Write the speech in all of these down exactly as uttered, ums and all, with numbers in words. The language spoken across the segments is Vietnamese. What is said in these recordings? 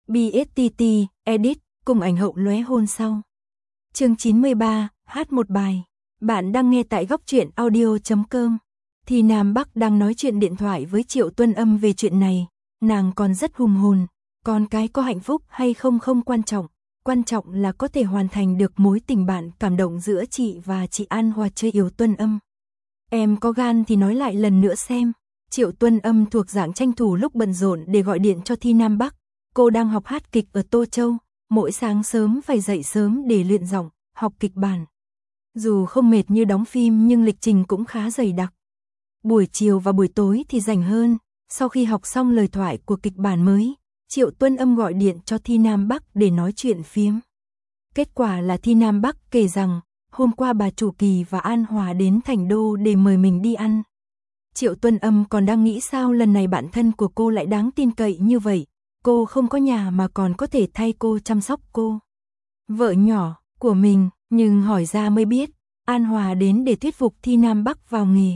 bê ét tê tê, edit, cùng ảnh hậu lóe hôn sau. Chương chín mươi ba, hát một bài. Bạn đang nghe tại góc truyện audio chấm com. Thì Nam Bắc đang nói chuyện điện thoại với Triệu Tuân Âm về chuyện này, nàng còn rất hùng hồn, con cái có hạnh phúc hay không không quan trọng, quan trọng là có thể hoàn thành được mối tình bạn cảm động giữa chị và chị An Hòa chơi yêu Tuân Âm. Em có gan thì nói lại lần nữa xem. Triệu Tuân Âm thuộc dạng tranh thủ lúc bận rộn để gọi điện cho Thi Nam Bắc. Cô đang học hát kịch ở Tô Châu, mỗi sáng sớm phải dậy sớm để luyện giọng, học kịch bản. Dù không mệt như đóng phim nhưng lịch trình cũng khá dày đặc. Buổi chiều và buổi tối thì rảnh hơn, sau khi học xong lời thoại của kịch bản mới, Triệu Tuân Âm gọi điện cho Thi Nam Bắc để nói chuyện phiếm. Kết quả là Thi Nam Bắc kể rằng, hôm qua bà chủ Kỳ và An Hòa đến Thành Đô để mời mình đi ăn. Triệu Tuân Âm còn đang nghĩ sao lần này bạn thân của cô lại đáng tin cậy như vậy, cô không có nhà mà còn có thể thay cô chăm sóc cô. Vợ nhỏ của mình, nhưng hỏi ra mới biết, An Hòa đến để thuyết phục Thi Nam Bắc vào nghề.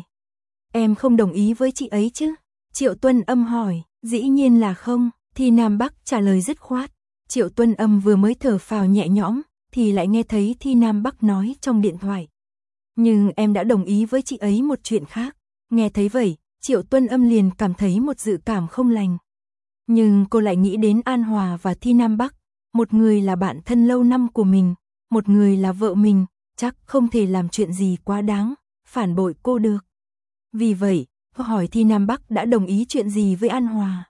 Em không đồng ý với chị ấy chứ? Triệu Tuân Âm hỏi, dĩ nhiên là không, Thi Nam Bắc trả lời dứt khoát. Triệu Tuân Âm vừa mới thở phào nhẹ nhõm, thì lại nghe thấy Thi Nam Bắc nói trong điện thoại. Nhưng em đã đồng ý với chị ấy một chuyện khác. Nghe thấy vậy, Triệu Tuân Âm liền cảm thấy một dự cảm không lành. Nhưng cô lại nghĩ đến An Hòa và Thi Nam Bắc, một người là bạn thân lâu năm của mình, một người là vợ mình, chắc không thể làm chuyện gì quá đáng, phản bội cô được. Vì vậy, cô hỏi Thi Nam Bắc đã đồng ý chuyện gì với An Hòa.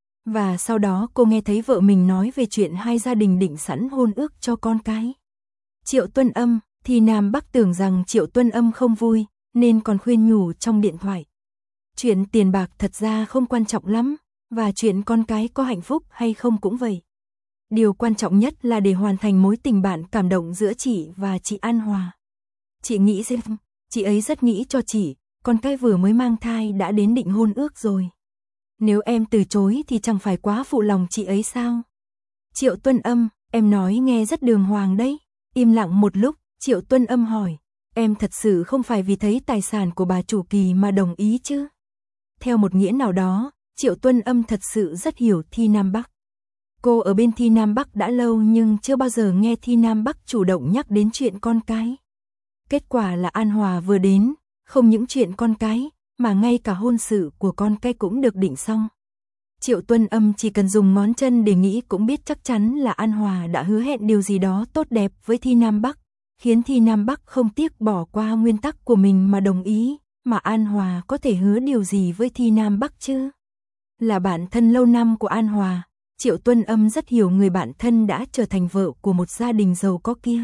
Và sau đó cô nghe thấy vợ mình nói về chuyện hai gia đình định sẵn hôn ước cho con cái. Triệu Tuân Âm, Thi Nam Bắc tưởng rằng Triệu Tuân Âm không vui, nên còn khuyên nhủ trong điện thoại. Chuyện tiền bạc thật ra không quan trọng lắm, và chuyện con cái có hạnh phúc hay không cũng vậy. Điều quan trọng nhất là để hoàn thành mối tình bạn cảm động giữa chị và chị An Hòa. Chị nghĩ xem, chị ấy rất nghĩ cho chị, con cái vừa mới mang thai đã đến định hôn ước rồi. Nếu em từ chối thì chẳng phải quá phụ lòng chị ấy sao? Triệu Tuân Âm, em nói nghe rất đường hoàng đấy. Im lặng một lúc, Triệu Tuân Âm hỏi, em thật sự không phải vì thấy tài sản của bà chủ Kỳ mà đồng ý chứ? Theo một nghĩa nào đó, Triệu Tuân Âm thật sự rất hiểu Thi Nam Bắc. Cô ở bên Thi Nam Bắc đã lâu nhưng chưa bao giờ nghe Thi Nam Bắc chủ động nhắc đến chuyện con cái. Kết quả là An Hòa vừa đến, không những chuyện con cái, mà ngay cả hôn sự của con cái cũng được định xong. Triệu Tuân Âm chỉ cần dùng ngón chân để nghĩ cũng biết chắc chắn là An Hòa đã hứa hẹn điều gì đó tốt đẹp với Thi Nam Bắc, khiến Thi Nam Bắc không tiếc bỏ qua nguyên tắc của mình mà đồng ý, mà An Hòa có thể hứa điều gì với Thi Nam Bắc chứ? Là bạn thân lâu năm của An Hòa, Triệu Tuân Âm rất hiểu người bạn thân đã trở thành vợ của một gia đình giàu có kia.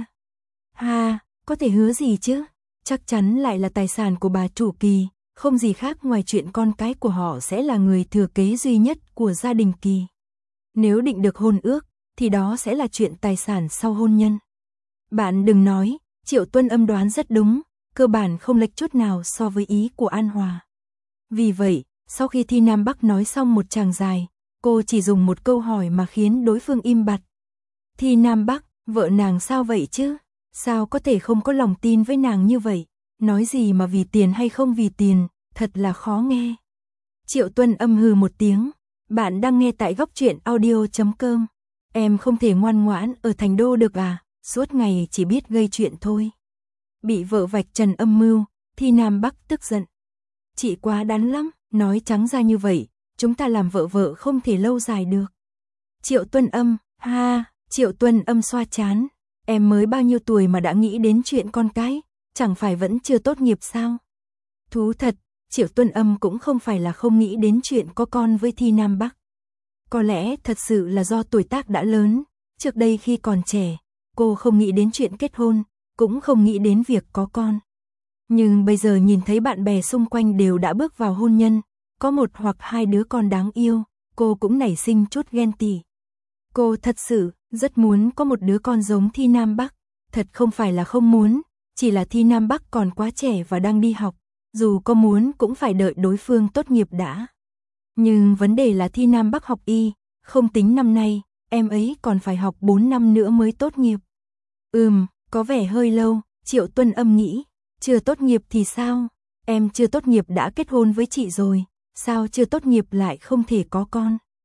Ha, có thể hứa gì chứ? Chắc chắn lại là tài sản của bà chủ Kỳ, không gì khác ngoài chuyện con cái của họ sẽ là người thừa kế duy nhất của gia đình Kỳ. Nếu định được hôn ước, thì đó sẽ là chuyện tài sản sau hôn nhân. Bạn đừng nói, Triệu Tuân Âm đoán rất đúng, cơ bản không lệch chút nào so với ý của An Hòa. Vì vậy, sau khi Thi Nam Bắc nói xong một tràng dài, cô chỉ dùng một câu hỏi mà khiến đối phương im bặt. Thi Nam Bắc, vợ nàng sao vậy chứ? Sao có thể không có lòng tin với nàng như vậy? Nói gì mà vì tiền hay không vì tiền, thật là khó nghe. Triệu Tuân Âm hừ một tiếng, bạn đang nghe tại góc truyện audio chấm com. Em không thể ngoan ngoãn ở Thành Đô được à, suốt ngày chỉ biết gây chuyện thôi. Bị vợ vạch trần âm mưu, Thi Nam Bắc tức giận. Chị quá đắn lắm, nói trắng ra như vậy, chúng ta làm vợ vợ không thể lâu dài được. Triệu Tuân Âm, ha, Triệu Tuân Âm xoa chán, em mới bao nhiêu tuổi mà đã nghĩ đến chuyện con cái, chẳng phải vẫn chưa tốt nghiệp sao? Thú thật, Triệu Tuân Âm cũng không phải là không nghĩ đến chuyện có con với Thi Nam Bắc. Có lẽ thật sự là do tuổi tác đã lớn, trước đây khi còn trẻ, cô không nghĩ đến chuyện kết hôn, cũng không nghĩ đến việc có con. Nhưng bây giờ nhìn thấy bạn bè xung quanh đều đã bước vào hôn nhân, có một hoặc hai đứa con đáng yêu, cô cũng nảy sinh chút ghen tị. Cô thật sự rất muốn có một đứa con giống Thi Nam Bắc, thật không phải là không muốn, chỉ là Thi Nam Bắc còn quá trẻ và đang đi học, dù có muốn cũng phải đợi đối phương tốt nghiệp đã. Nhưng vấn đề là Thi Nam Bắc học y, không tính năm nay, em ấy còn phải học bốn năm nữa mới tốt nghiệp. Ừm, có vẻ hơi lâu, Triệu Tuân Âm nghĩ, chưa tốt nghiệp thì sao? Em chưa tốt nghiệp đã kết hôn với chị rồi, sao chưa tốt nghiệp lại không thể có con?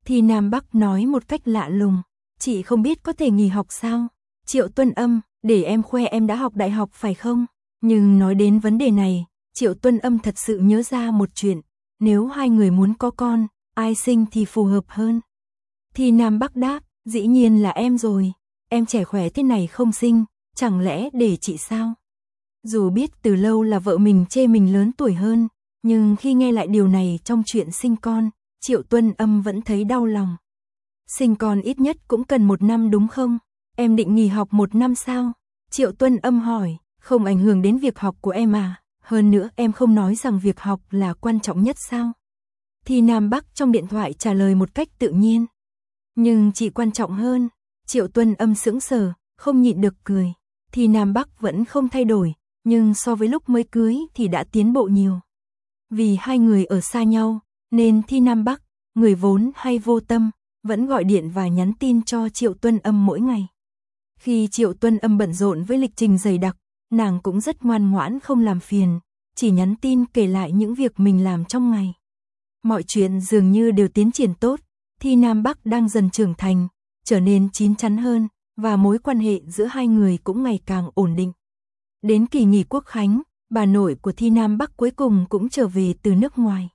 Thì Nam Bắc nói một cách lạ lùng, chị không biết có thể nghỉ học sao? Triệu Tuân Âm, để em khoe em đã học đại học phải không? Nhưng nói đến vấn đề này, Triệu Tuân Âm thật sự nhớ ra một chuyện, nếu hai người muốn có con, ai sinh thì phù hợp hơn? Thì Nam Bắc đáp, dĩ nhiên là em rồi, em trẻ khỏe thế này không sinh, chẳng lẽ để chị sao? Dù biết từ lâu là vợ mình chê mình lớn tuổi hơn, nhưng khi nghe lại điều này trong chuyện sinh con, Triệu Tuân Âm vẫn thấy đau lòng. Sinh con ít nhất cũng cần một năm đúng không? Em định nghỉ học một năm sao? Triệu Tuân Âm hỏi, không ảnh hưởng đến việc học của em à? Hơn nữa em không nói rằng việc học là quan trọng nhất sao? Thì Nam Bắc trong điện thoại trả lời một cách tự nhiên. Nhưng chị quan trọng hơn. Triệu Tuân Âm sững sờ, không nhịn được cười. Thì Nam Bắc vẫn không thay đổi, nhưng so với lúc mới cưới thì đã tiến bộ nhiều. Vì hai người ở xa nhau, nên Thi Nam Bắc, người vốn hay vô tâm, vẫn gọi điện và nhắn tin cho Triệu Tuân Âm mỗi ngày. Khi Triệu Tuân Âm bận rộn với lịch trình dày đặc, nàng cũng rất ngoan ngoãn không làm phiền, chỉ nhắn tin kể lại những việc mình làm trong ngày. Mọi chuyện dường như đều tiến triển tốt, Thi Nam Bắc đang dần trưởng thành, trở nên chín chắn hơn, và mối quan hệ giữa hai người cũng ngày càng ổn định. Đến kỳ nghỉ Quốc khánh, bà nội của Thi Nam Bắc cuối cùng cũng trở về từ nước ngoài.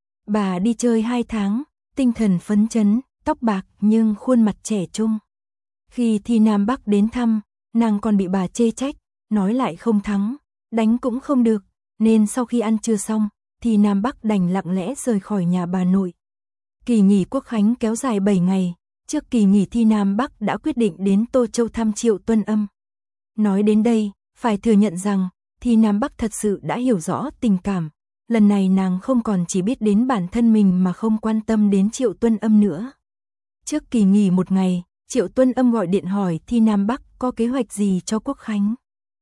Bà đi chơi hai tháng, tinh thần phấn chấn, tóc bạc nhưng khuôn mặt trẻ trung. Khi Thi Nam Bắc đến thăm, nàng còn bị bà chê trách, nói lại không thắng, đánh cũng không được, nên sau khi ăn trưa xong, Thi Nam Bắc đành lặng lẽ rời khỏi nhà bà nội. Kỳ nghỉ Quốc khánh kéo dài bảy ngày, trước kỳ nghỉ Thi Nam Bắc đã quyết định đến Tô Châu thăm Triệu Tuân Âm. Nói đến đây, phải thừa nhận rằng, Thi Nam Bắc thật sự đã hiểu rõ tình cảm, lần này nàng không còn chỉ biết đến bản thân mình mà không quan tâm đến Triệu Tuân Âm nữa. Trước kỳ nghỉ một ngày, Triệu Tuân Âm gọi điện hỏi Thi Nam Bắc có kế hoạch gì cho Quốc khánh.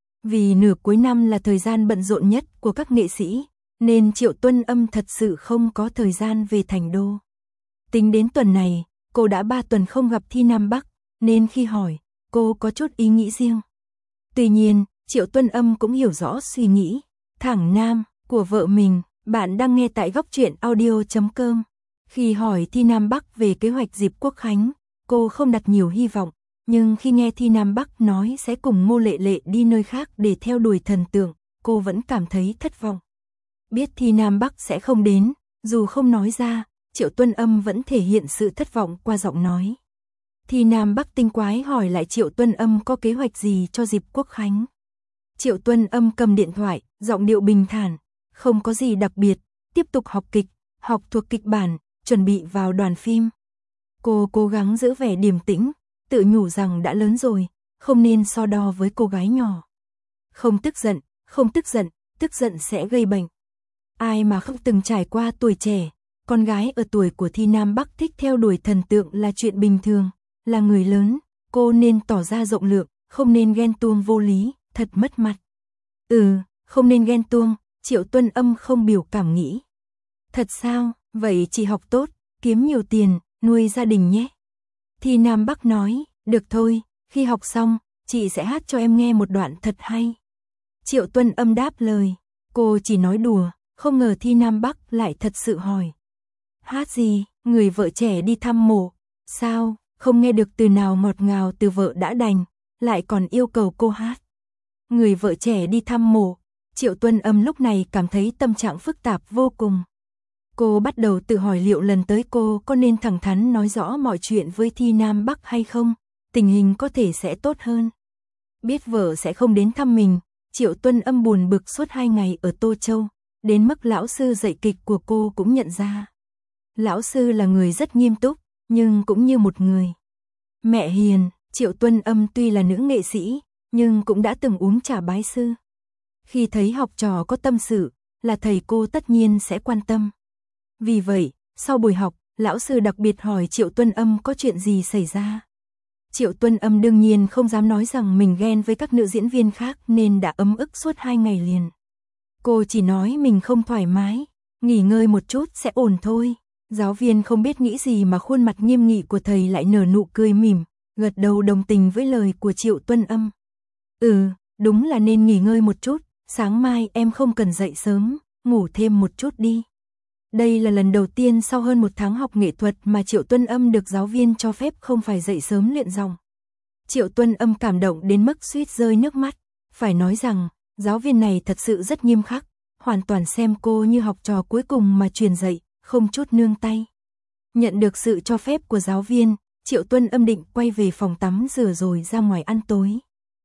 Vì nửa cuối năm là thời gian bận rộn nhất của các nghệ sĩ, nên Triệu Tuân Âm thật sự không có thời gian về thành đô. Tính đến tuần này, cô đã ba tuần không gặp Thi Nam Bắc, nên khi hỏi, cô có chút ý nghĩ riêng. Tuy nhiên, Triệu Tuân Âm cũng hiểu rõ suy nghĩ thẳng nam của vợ mình. Bạn đang nghe tại góc truyện audio chấm com. Khi hỏi Thi Nam Bắc về kế hoạch dịp Quốc khánh, cô không đặt nhiều hy vọng, nhưng khi nghe Thi Nam Bắc nói sẽ cùng Ngô Lệ Lệ đi nơi khác để theo đuổi thần tượng, cô vẫn cảm thấy thất vọng. Biết Thi Nam Bắc sẽ không đến, dù không nói ra, Triệu Tuân Âm vẫn thể hiện sự thất vọng qua giọng nói. Thi Nam Bắc tinh quái hỏi lại Triệu Tuân Âm có kế hoạch gì cho dịp Quốc khánh. Triệu Tuân Âm cầm điện thoại, giọng điệu bình thản, không có gì đặc biệt, tiếp tục học kịch, học thuộc kịch bản, chuẩn bị vào đoàn phim. Cô cố gắng giữ vẻ điềm tĩnh, tự nhủ rằng đã lớn rồi, không nên so đo với cô gái nhỏ. Không tức giận, không tức giận, tức giận sẽ gây bệnh. Ai mà không từng trải qua tuổi trẻ, con gái ở tuổi của Thi Nam Bắc thích theo đuổi thần tượng là chuyện bình thường, là người lớn, cô nên tỏ ra rộng lượng, không nên ghen tuông vô lý, thật mất mặt. Ừ, không nên ghen tuông, Triệu Tuân Âm không biểu cảm nghĩ. Thật sao, vậy chị học tốt, kiếm nhiều tiền, nuôi gia đình nhé. Thi Nam Bắc nói, được thôi, khi học xong, chị sẽ hát cho em nghe một đoạn thật hay. Triệu Tuân Âm đáp lời, cô chỉ nói đùa, không ngờ Thi Nam Bắc lại thật sự hỏi. Hát gì, người vợ trẻ đi thăm mộ, sao, không nghe được từ nào ngọt ngào từ vợ đã đành, lại còn yêu cầu cô hát. Người vợ trẻ đi thăm mộ, Triệu Tuân Âm lúc này cảm thấy tâm trạng phức tạp vô cùng. Cô bắt đầu tự hỏi liệu lần tới cô có nên thẳng thắn nói rõ mọi chuyện với Thi Nam Bắc hay không, tình hình có thể sẽ tốt hơn. Biết vợ sẽ không đến thăm mình, Triệu Tuân Âm buồn bực suốt hai ngày ở Tô Châu, đến mức lão sư dạy kịch của cô cũng nhận ra. Lão sư là người rất nghiêm túc, nhưng cũng như một người mẹ hiền. Triệu Tuân Âm tuy là nữ nghệ sĩ, nhưng cũng đã từng uống trà bái sư. Khi thấy học trò có tâm sự, là thầy cô tất nhiên sẽ quan tâm. Vì vậy, sau buổi học, lão sư đặc biệt hỏi Triệu Tuân Âm có chuyện gì xảy ra. Triệu Tuân Âm đương nhiên không dám nói rằng mình ghen với các nữ diễn viên khác nên đã ấm ức suốt hai ngày liền. Cô chỉ nói mình không thoải mái, nghỉ ngơi một chút sẽ ổn thôi. Giáo viên không biết nghĩ gì mà khuôn mặt nghiêm nghị của thầy lại nở nụ cười mỉm, gật đầu đồng tình với lời của Triệu Tuân Âm. Ừ, đúng là nên nghỉ ngơi một chút, sáng mai em không cần dậy sớm, ngủ thêm một chút đi. Đây là lần đầu tiên sau hơn một tháng học nghệ thuật mà Triệu Tuân Âm được giáo viên cho phép không phải dậy sớm luyện giọng. Triệu Tuân Âm cảm động đến mức suýt rơi nước mắt. Phải nói rằng, giáo viên này thật sự rất nghiêm khắc, hoàn toàn xem cô như học trò cuối cùng mà truyền dạy, không chút nương tay. Nhận được sự cho phép của giáo viên, Triệu Tuân Âm định quay về phòng tắm rửa rồi ra ngoài ăn tối.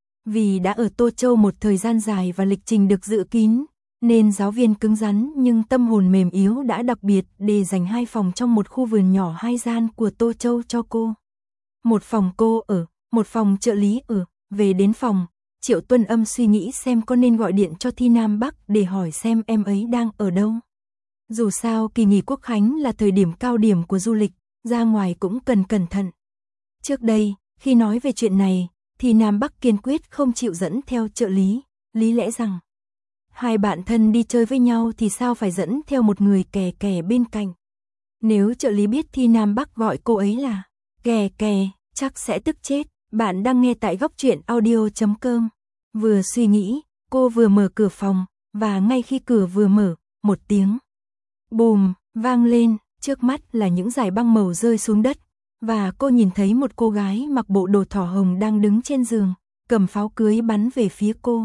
Vì đã ở Tô Châu một thời gian dài và lịch trình được dự kín, nên giáo viên cứng rắn nhưng tâm hồn mềm yếu đã đặc biệt để dành hai phòng trong một khu vườn nhỏ hai gian của Tô Châu cho cô. Một phòng cô ở, một phòng trợ lý ở. Về đến phòng, Triệu Tuân Âm suy nghĩ xem có nên gọi điện cho Thi Nam Bắc để hỏi xem em ấy đang ở đâu. Dù sao kỳ nghỉ Quốc khánh là thời điểm cao điểm của du lịch, ra ngoài cũng cần cẩn thận. Trước đây, khi nói về chuyện này, Thi Nam Bắc kiên quyết không chịu dẫn theo trợ lý, lý lẽ rằng hai bạn thân đi chơi với nhau thì sao phải dẫn theo một người kè kè bên cạnh. Nếu trợ lý biết Thi Nam Bắc gọi cô ấy là kè kè, chắc sẽ tức chết. Bạn đang nghe tại góc truyện audio chấm com. Vừa suy nghĩ, cô vừa mở cửa phòng, và ngay khi cửa vừa mở, một tiếng bùm vang lên, trước mắt là những dải băng màu rơi xuống đất, và cô nhìn thấy một cô gái mặc bộ đồ thỏ hồng đang đứng trên giường, cầm pháo cưới bắn về phía cô.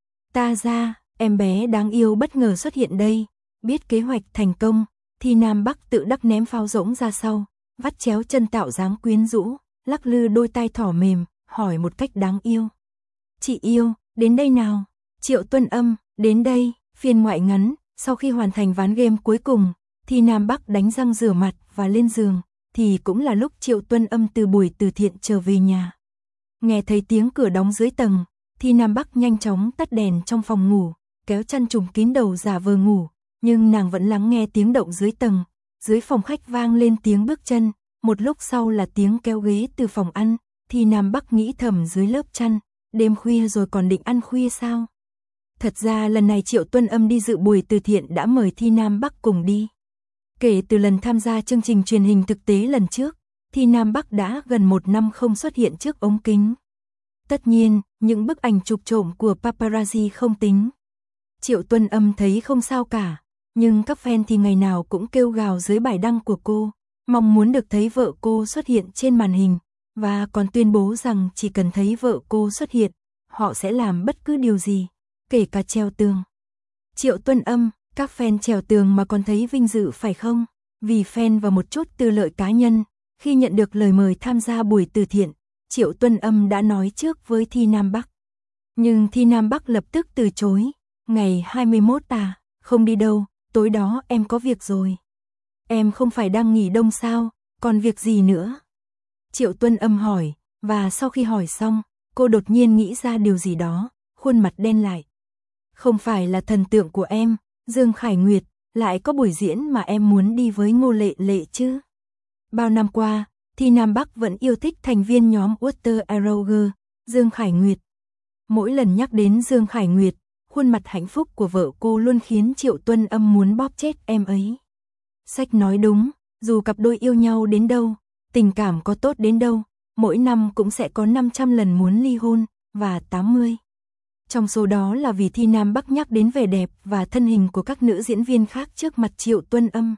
Ta ra, em bé đáng yêu bất ngờ xuất hiện đây, biết kế hoạch thành công, Thi Nam Bắc tự đắc ném pháo rỗng ra sau, vắt chéo chân tạo dáng quyến rũ, lắc lư đôi tai thỏ mềm, hỏi một cách đáng yêu. Chị yêu, đến đây nào. Triệu Tuân Âm, đến đây. Phiên ngoại ngắn, sau khi hoàn thành ván game cuối cùng, Thi Nam Bắc đánh răng rửa mặt và lên giường, thì cũng là lúc Triệu Tuân Âm từ buổi từ thiện trở về nhà. Nghe thấy tiếng cửa đóng dưới tầng, Thi Nam Bắc nhanh chóng tắt đèn trong phòng ngủ, kéo chăn trùm kín đầu giả vờ ngủ, nhưng nàng vẫn lắng nghe tiếng động dưới tầng. Dưới phòng khách vang lên tiếng bước chân, một lúc sau là tiếng kéo ghế từ phòng ăn. Thi Nam Bắc nghĩ thầm dưới lớp chăn, đêm khuya rồi còn định ăn khuya sao? Thật ra lần này Triệu Tuân Âm đi dự buổi từ thiện đã mời Thi Nam Bắc cùng đi. Kể từ lần tham gia chương trình truyền hình thực tế lần trước, Thi Nam Bắc đã gần một năm không xuất hiện trước ống kính. Tất nhiên, những bức ảnh chụp trộm của paparazzi không tính. Triệu Tuân Âm thấy không sao cả, nhưng các fan thì ngày nào cũng kêu gào dưới bài đăng của cô, mong muốn được thấy vợ cô xuất hiện trên màn hình, và còn tuyên bố rằng chỉ cần thấy vợ cô xuất hiện, họ sẽ làm bất cứ điều gì, kể cả treo tường. Triệu Tuân Âm, các fan trèo tường mà còn thấy vinh dự phải không? Vì fan và một chút tư lợi cá nhân, khi nhận được lời mời tham gia buổi từ thiện, Triệu Tuân Âm đã nói trước với Thi Nam Bắc. Nhưng Thi Nam Bắc lập tức từ chối. Ngày hai mươi mốt à, không đi đâu, tối đó em có việc rồi. Em không phải đang nghỉ đông sao, còn việc gì nữa? Triệu Tuân Âm hỏi, và sau khi hỏi xong, cô đột nhiên nghĩ ra điều gì đó, khuôn mặt đen lại. Không phải là thần tượng của em, Dương Khải Nguyệt, lại có buổi diễn mà em muốn đi với Ngô Lệ Lệ chứ? Bao năm qua, Thi Nam Bắc vẫn yêu thích thành viên nhóm Water Arrow, Dương Khải Nguyệt. Mỗi lần nhắc đến Dương Khải Nguyệt, khuôn mặt hạnh phúc của vợ cô luôn khiến Triệu Tuân Âm muốn bóp chết em ấy. Sách nói đúng, dù cặp đôi yêu nhau đến đâu, tình cảm có tốt đến đâu, mỗi năm cũng sẽ có năm trăm lần muốn ly hôn, và tám mươi. Trong số đó là vì Thi Nam Bắc nhắc đến vẻ đẹp và thân hình của các nữ diễn viên khác trước mặt Triệu Tuân Âm.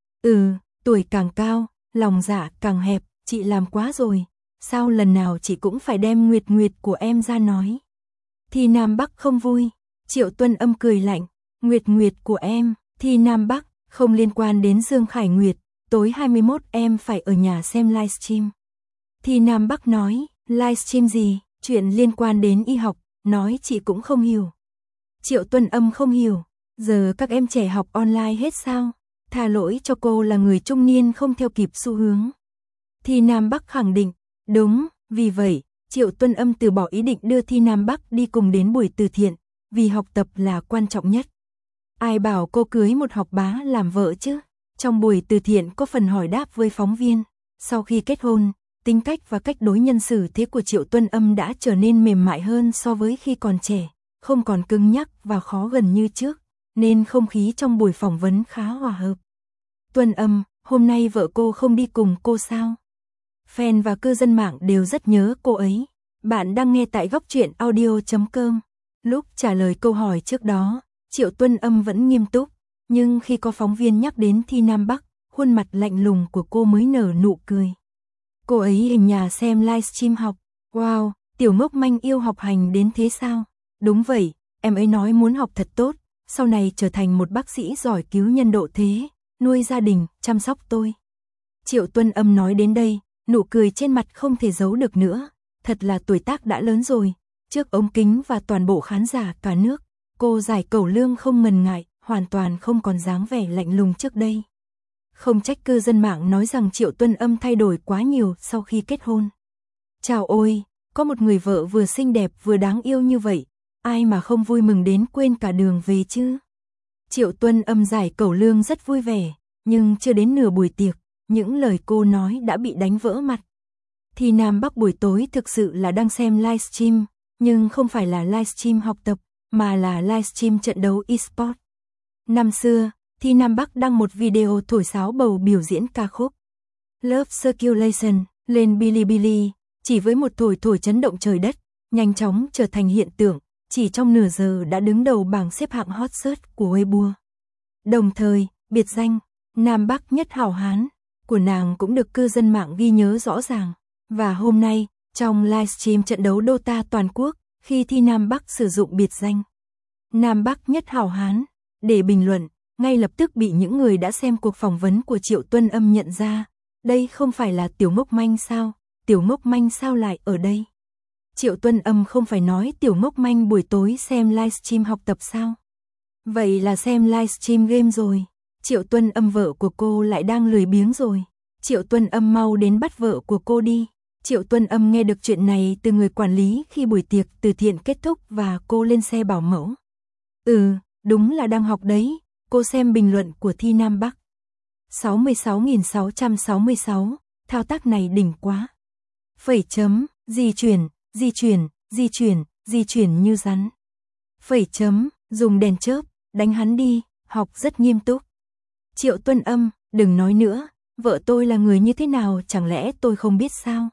Ừ, tuổi càng cao, lòng dạ càng hẹp, chị làm quá rồi, sao lần nào chị cũng phải đem Nguyệt Nguyệt của em ra nói. Thi Nam Bắc không vui, Triệu Tuân Âm cười lạnh, Nguyệt Nguyệt của em, Thi Nam Bắc, không liên quan đến Dương Khải Nguyệt, tối hai mươi mốt em phải ở nhà xem livestream. Thi Nam Bắc nói, livestream gì, chuyện liên quan đến y học, nói chị cũng không hiểu. Triệu Tuân Âm không hiểu, giờ các em trẻ học online hết sao? Tha lỗi cho cô là người trung niên không theo kịp xu hướng. Thi Nam Bắc khẳng định, đúng, vì vậy, Triệu Tuân Âm từ bỏ ý định đưa Thi Nam Bắc đi cùng đến buổi từ thiện, vì học tập là quan trọng nhất. Ai bảo cô cưới một học bá làm vợ chứ? Trong buổi từ thiện có phần hỏi đáp với phóng viên. Sau khi kết hôn, tính cách và cách đối nhân xử thế của Triệu Tuân Âm đã trở nên mềm mại hơn so với khi còn trẻ, không còn cứng nhắc và khó gần như trước, nên không khí trong buổi phỏng vấn khá hòa hợp. Tuân Âm, hôm nay vợ cô không đi cùng cô sao? Fan và cư dân mạng đều rất nhớ cô ấy. Bạn đang nghe tại góc truyện audio chấm com. Lúc trả lời câu hỏi trước đó, Triệu Tuân Âm vẫn nghiêm túc, Nhưng khi có phóng viên nhắc đến Thi Nam Bắc, khuôn mặt lạnh lùng của cô mới nở nụ cười. Cô ấy hình nhà xem livestream học. Wow, tiểu ngốc manh yêu học hành đến thế sao? Đúng vậy, em ấy nói muốn học thật tốt, sau này trở thành một bác sĩ giỏi cứu nhân độ thế, nuôi gia đình, chăm sóc tôi. Triệu Tuân Âm nói đến đây, nụ cười trên mặt không thể giấu được nữa. Thật là tuổi tác đã lớn rồi. Trước ống kính và toàn bộ khán giả cả nước, cô giải cẩu lương không ngần ngại, hoàn toàn không còn dáng vẻ lạnh lùng trước đây. Không trách cư dân mạng nói rằng Triệu Tuân Âm thay đổi quá nhiều sau khi kết hôn. Chào ôi, có một người vợ vừa xinh đẹp vừa đáng yêu như vậy, ai mà không vui mừng đến quên cả đường về chứ. Triệu Tuân Âm giải cẩu lương rất vui vẻ, nhưng chưa đến nửa buổi tiệc, những lời cô nói đã bị đánh vỡ mặt. Thi Nam Bắc buổi tối thực sự là đang xem livestream, nhưng không phải là livestream học tập, mà là livestream trận đấu eSport. Năm xưa, Thi Nam Bắc đăng một video thổi sáo bầu biểu diễn ca khúc Love Circulation lên Bilibili, chỉ với một thổi thổi chấn động trời đất, nhanh chóng trở thành hiện tượng, chỉ trong nửa giờ đã đứng đầu bảng xếp hạng hot search của Weibo. Đồng thời, biệt danh Nam Bắc nhất hảo hán của nàng cũng được cư dân mạng ghi nhớ rõ ràng. Và hôm nay, trong livestream trận đấu Dota toàn quốc, khi Thi Nam Bắc sử dụng biệt danh Nam Bắc nhất hảo hán để bình luận, ngay lập tức bị những người đã xem cuộc phỏng vấn của Triệu Tuân Âm nhận ra. Đây không phải là tiểu ngốc manh sao? Tiểu ngốc manh sao lại ở đây? Triệu Tuân Âm không phải nói tiểu ngốc manh buổi tối xem livestream học tập sao? Vậy là xem livestream game rồi. Triệu Tuân Âm vợ của cô lại đang lười biếng rồi. Triệu Tuân Âm mau đến bắt vợ của cô đi. Triệu Tuân Âm nghe được chuyện này từ người quản lý khi buổi tiệc từ thiện kết thúc và cô lên xe bảo mẫu. Ừ, đúng là đang học đấy. Cô xem bình luận của Thi Nam Bắc. sáu mươi sáu nghìn sáu trăm sáu mươi sáu, thao tác này đỉnh quá. Phẩy chấm, di chuyển, di chuyển, di chuyển, di chuyển như rắn. Phẩy chấm, dùng đèn chớp, đánh hắn đi, học rất nghiêm túc. Triệu Tuân Âm, đừng nói nữa, vợ tôi là người như thế nào chẳng lẽ tôi không biết sao?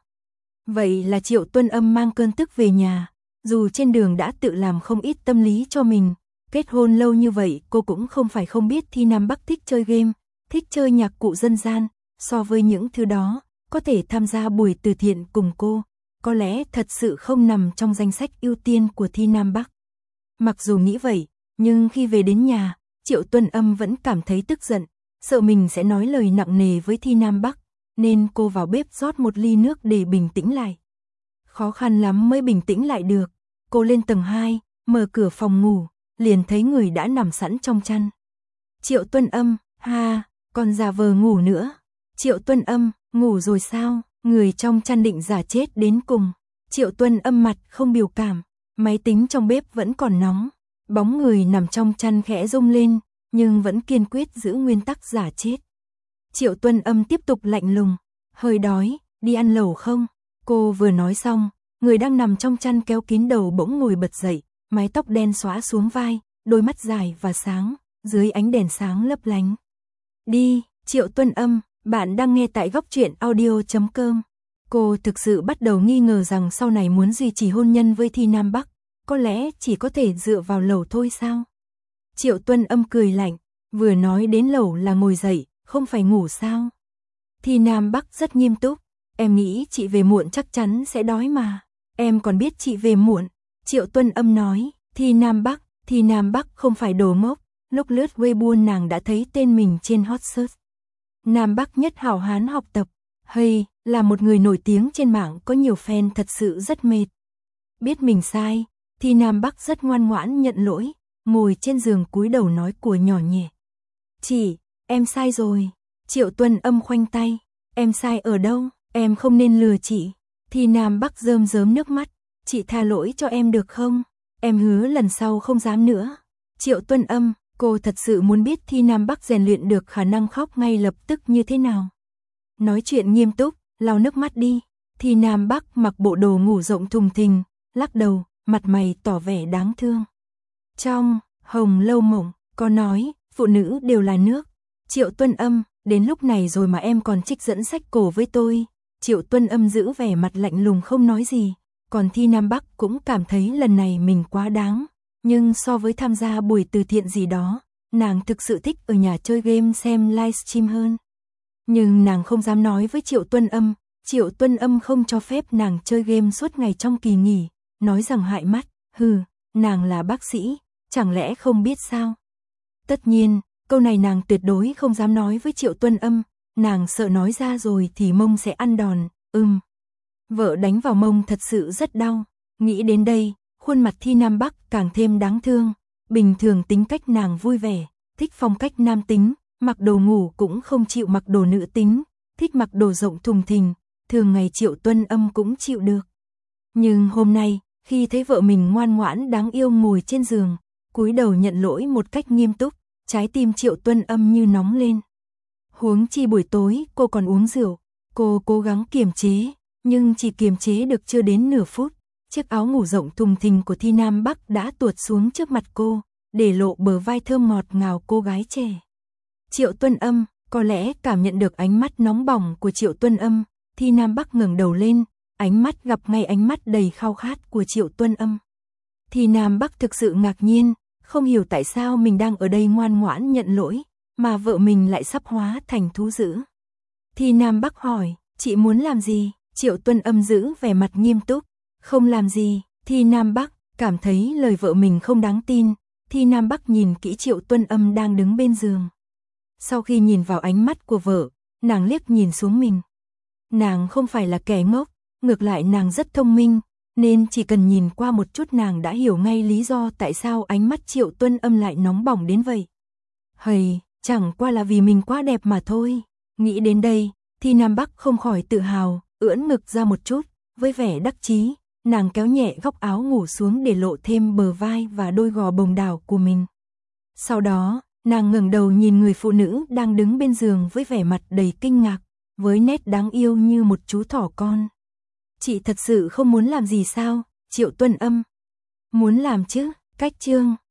Vậy là Triệu Tuân Âm mang cơn tức về nhà, dù trên đường đã tự làm không ít tâm lý cho mình. Kết hôn lâu như vậy cô cũng không phải không biết Thi Nam Bắc thích chơi game, thích chơi nhạc cụ dân gian, so với những thứ đó, có thể tham gia buổi từ thiện cùng cô, có lẽ thật sự không nằm trong danh sách ưu tiên của Thi Nam Bắc. Mặc dù nghĩ vậy, nhưng khi về đến nhà, Triệu Tuân Âm vẫn cảm thấy tức giận, sợ mình sẽ nói lời nặng nề với Thi Nam Bắc, nên cô vào bếp rót một ly nước để bình tĩnh lại. Khó khăn lắm mới bình tĩnh lại được, cô lên tầng hai, mở cửa phòng ngủ, liền thấy người đã nằm sẵn trong chăn. Triệu Tuân Âm, ha, còn giả vờ ngủ nữa. Triệu Tuân Âm, ngủ rồi sao? Người trong chăn định giả chết đến cùng. Triệu Tuân Âm mặt không biểu cảm, máy tính trong bếp vẫn còn nóng. Bóng người nằm trong chăn khẽ rung lên, nhưng vẫn kiên quyết giữ nguyên tắc giả chết. Triệu Tuân Âm tiếp tục lạnh lùng, hơi đói, đi ăn lẩu không? Cô vừa nói xong, người đang nằm trong chăn kéo kín đầu bỗng ngồi bật dậy, mái tóc đen xõa xuống vai, đôi mắt dài và sáng, dưới ánh đèn sáng lấp lánh. Đi, Triệu Tuân Âm, bạn đang nghe tại góc truyện audio chấm com. Cô thực sự bắt đầu nghi ngờ rằng sau này muốn duy trì hôn nhân với Thi Nam Bắc, có lẽ chỉ có thể dựa vào lẩu thôi sao? Triệu Tuân Âm cười lạnh, vừa nói đến lẩu là ngồi dậy, không phải ngủ sao? Thi Nam Bắc rất nghiêm túc, em nghĩ chị về muộn chắc chắn sẽ đói mà, em còn biết chị về muộn. Triệu Tuân Âm nói, Thi Nam Bắc, Thi Nam Bắc không phải đồ ngốc, lúc lướt Weibo nàng đã thấy tên mình trên hot search. Nam Bắc nhất hảo hán học tập, hay, là một người nổi tiếng trên mạng có nhiều fan thật sự rất mệt. Biết mình sai, Thi Nam Bắc rất ngoan ngoãn nhận lỗi, ngồi trên giường cúi đầu nói của nhỏ nhẹ. Chị, em sai rồi. Triệu Tuân Âm khoanh tay, em sai ở đâu, em không nên lừa chị. Thi Nam Bắc rơm rớm nước mắt, chị tha lỗi cho em được không? Em hứa lần sau không dám nữa. Triệu Tuân Âm, cô thật sự muốn biết Thi Nam Bắc rèn luyện được khả năng khóc ngay lập tức như thế nào. Nói chuyện nghiêm túc, lau nước mắt đi. Thi Nam Bắc mặc bộ đồ ngủ rộng thùng thình, lắc đầu, mặt mày tỏ vẻ đáng thương. Trong Hồng Lâu Mộng có nói, phụ nữ đều là nước. Triệu Tuân Âm, đến lúc này rồi mà em còn trích dẫn sách cổ với tôi. Triệu Tuân Âm giữ vẻ mặt lạnh lùng không nói gì. Còn Thi Nam Bắc cũng cảm thấy lần này mình quá đáng, nhưng so với tham gia buổi từ thiện gì đó, nàng thực sự thích ở nhà chơi game xem livestream hơn. Nhưng nàng không dám nói với Triệu Tuân Âm, Triệu Tuân Âm không cho phép nàng chơi game suốt ngày trong kỳ nghỉ, nói rằng hại mắt, hừ, nàng là bác sĩ, chẳng lẽ không biết sao? Tất nhiên, câu này nàng tuyệt đối không dám nói với Triệu Tuân Âm, nàng sợ nói ra rồi thì mông sẽ ăn đòn, ừm. Vợ đánh vào mông thật sự rất đau, nghĩ đến đây, khuôn mặt Thi Nam Bắc càng thêm đáng thương, bình thường tính cách nàng vui vẻ, thích phong cách nam tính, mặc đồ ngủ cũng không chịu mặc đồ nữ tính, thích mặc đồ rộng thùng thình, thường ngày Triệu Tuân Âm cũng chịu được. Nhưng hôm nay, khi thấy vợ mình ngoan ngoãn đáng yêu ngồi trên giường, cúi đầu nhận lỗi một cách nghiêm túc, trái tim Triệu Tuân Âm như nóng lên. Huống chi buổi tối cô còn uống rượu, cô cố gắng kiềm chế, nhưng chỉ kiềm chế được chưa đến nửa phút, chiếc áo ngủ rộng thùng thình của Thi Nam Bắc đã tuột xuống trước mặt cô, để lộ bờ vai thơm ngọt ngào cô gái trẻ. Triệu Tuân Âm, có lẽ cảm nhận được ánh mắt nóng bỏng của Triệu Tuân Âm, Thi Nam Bắc ngẩng đầu lên, ánh mắt gặp ngay ánh mắt đầy khao khát của Triệu Tuân Âm. Thi Nam Bắc thực sự ngạc nhiên, không hiểu tại sao mình đang ở đây ngoan ngoãn nhận lỗi, mà vợ mình lại sắp hóa thành thú dữ. Thi Nam Bắc hỏi, chị muốn làm gì? Triệu Tuân Âm giữ vẻ mặt nghiêm túc, không làm gì. Thi Nam Bắc cảm thấy lời vợ mình không đáng tin, Thi Nam Bắc nhìn kỹ Triệu Tuân Âm đang đứng bên giường. Sau khi nhìn vào ánh mắt của vợ, nàng liếc nhìn xuống mình. Nàng không phải là kẻ ngốc, ngược lại nàng rất thông minh, nên chỉ cần nhìn qua một chút nàng đã hiểu ngay lý do tại sao ánh mắt Triệu Tuân Âm lại nóng bỏng đến vậy. Hầy, chẳng qua là vì mình quá đẹp mà thôi. Nghĩ đến đây, Thi Nam Bắc không khỏi tự hào, ưỡn ngực ra một chút, với vẻ đắc chí, nàng kéo nhẹ góc áo ngủ xuống để lộ thêm bờ vai và đôi gò bồng đảo của mình. Sau đó, nàng ngẩng đầu nhìn người phụ nữ đang đứng bên giường với vẻ mặt đầy kinh ngạc, với nét đáng yêu như một chú thỏ con. Chị thật sự không muốn làm gì sao? Triệu Tuân Âm. Muốn làm chứ, cách chương.